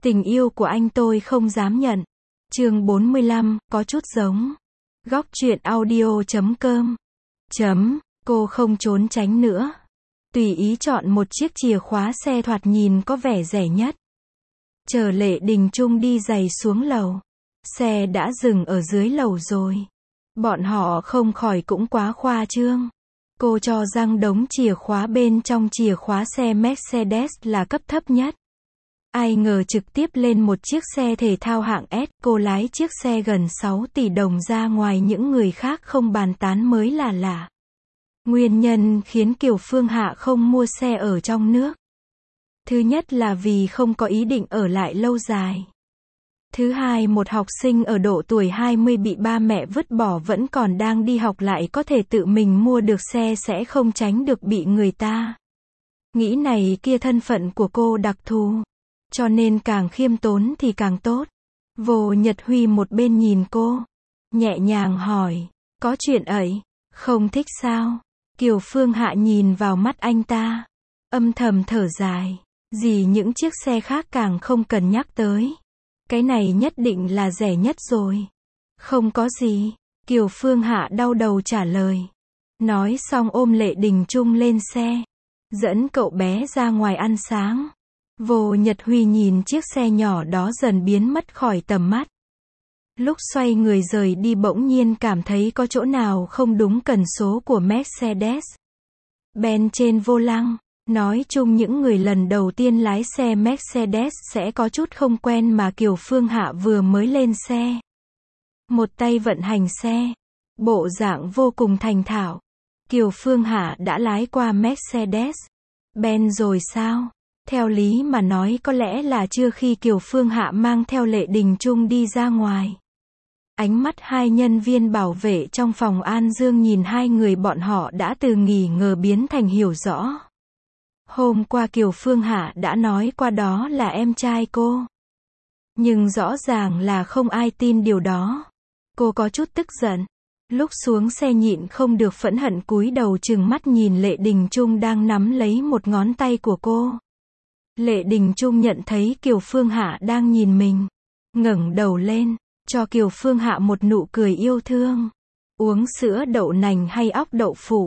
Tình yêu của anh tôi không dám nhận. Chương 45, có chút giống. Góc truyện audio.com. Cô không trốn tránh nữa. Tùy ý chọn một chiếc chìa khóa xe thoạt nhìn có vẻ rẻ nhất. Chờ Lệ Đình Trung đi giày xuống lầu. Xe đã dừng ở dưới lầu rồi. Bọn họ không khỏi cũng quá khoa trương. Cô cho rằng đống chìa khóa bên trong chìa khóa xe Mercedes là cấp thấp nhất. Ai ngờ trực tiếp lên một chiếc xe thể thao hạng S, cô lái chiếc xe gần 6 tỷ đồng ra ngoài những người khác không bàn tán mới là lạ. Nguyên nhân khiến Kiều Phương Hạ không mua xe ở trong nước. Thứ nhất là vì không có ý định ở lại lâu dài. Thứ hai, một học sinh ở độ tuổi 20 bị ba mẹ vứt bỏ vẫn còn đang đi học lại có thể tự mình mua được xe sẽ không tránh được bị người ta nghĩ này kia thân phận của cô đặc thù. Cho nên càng khiêm tốn thì càng tốt. Vô Nhật Huy một bên nhìn cô, nhẹ nhàng hỏi, có chuyện ấy, không thích sao? Kiều Phương Hạ nhìn vào mắt anh ta, âm thầm thở dài, gì những chiếc xe khác càng không cần nhắc tới. Cái này nhất định là rẻ nhất rồi. Không có gì, Kiều Phương Hạ đau đầu trả lời. Nói xong ôm Lệ Đình Trung lên xe, dẫn cậu bé ra ngoài ăn sáng. Vô Nhật Huy nhìn chiếc xe nhỏ đó dần biến mất khỏi tầm mắt. Lúc xoay người rời đi bỗng nhiên cảm thấy có chỗ nào không đúng, cần số của Mercedes Benz trên vô lăng. Nói chung những người lần đầu tiên lái xe Mercedes sẽ có chút không quen mà Kiều Phương Hạ vừa mới lên xe. Một tay vận hành xe, bộ dạng vô cùng thành thạo. Kiều Phương Hạ đã lái qua Mercedes Benz rồi sao? Theo lý mà nói có lẽ là chưa khi Kiều Phương Hạ mang theo Lệ Đình Trung đi ra ngoài. Ánh mắt hai nhân viên bảo vệ trong phòng An Dương nhìn hai người bọn họ đã từ nghi ngờ biến thành hiểu rõ. Hôm qua Kiều Phương Hạ đã nói qua đó là em trai cô. Nhưng rõ ràng là không ai tin điều đó. Cô có chút tức giận. Lúc xuống xe nhịn không được phẫn hận cúi đầu trừng mắt nhìn Lệ Đình Trung đang nắm lấy một ngón tay của cô. Lệ Đình Trung nhận thấy Kiều Phương Hạ đang nhìn mình, ngẩng đầu lên, cho Kiều Phương Hạ một nụ cười yêu thương. Uống sữa đậu nành hay óc đậu phụ?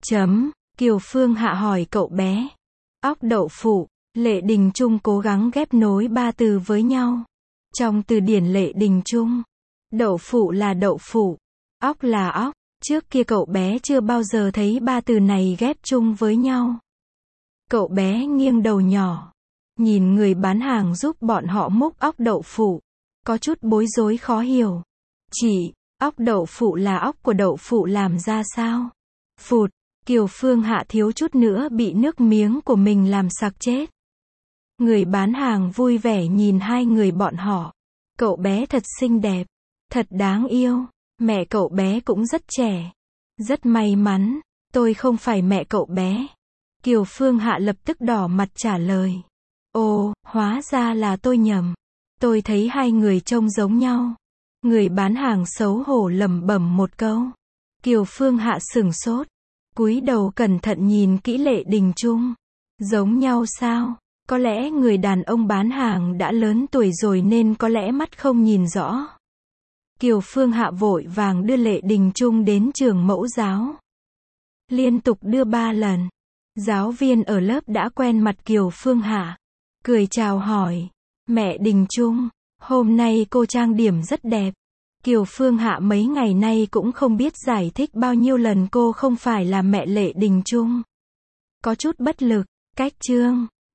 Kiều Phương Hạ hỏi cậu bé. Óc đậu phụ. Lệ Đình Trung cố gắng ghép nối ba từ với nhau. Trong từ điển Lệ Đình Trung, đậu phụ là đậu phụ, óc là óc. Trước kia cậu bé chưa bao giờ thấy ba từ này ghép chung với nhau. Cậu bé nghiêng đầu nhỏ, nhìn người bán hàng giúp bọn họ múc óc đậu phụ, có chút bối rối khó hiểu. Chị, óc đậu phụ là óc của đậu phụ làm ra sao? Phụt, Kiều Phương Hạ thiếu chút nữa bị nước miếng của mình làm sặc chết. Người bán hàng vui vẻ nhìn hai người bọn họ. Cậu bé thật xinh đẹp, thật đáng yêu, mẹ cậu bé cũng rất trẻ. Rất may mắn, tôi không phải mẹ cậu bé. Kiều Phương Hạ lập tức đỏ mặt trả lời. Ồ, hóa ra là tôi nhầm. Tôi thấy hai người trông giống nhau. Người bán hàng xấu hổ lẩm bẩm một câu. Kiều Phương Hạ sửng sốt, cúi đầu cẩn thận nhìn kỹ Lệ Đình Trung. Giống nhau sao? Có lẽ người đàn ông bán hàng đã lớn tuổi rồi nên có lẽ mắt không nhìn rõ. Kiều Phương Hạ vội vàng đưa Lệ Đình Trung đến trường mẫu giáo. Liên tục đưa 3 lần. Giáo viên ở lớp đã quen mặt Kiều Phương Hạ, cười chào hỏi. Mẹ Đình Trung, hôm nay cô trang điểm rất đẹp. Kiều Phương Hạ mấy ngày nay cũng không biết giải thích bao nhiêu lần cô không phải là mẹ Lệ Đình Trung. Có chút bất lực, cách chương.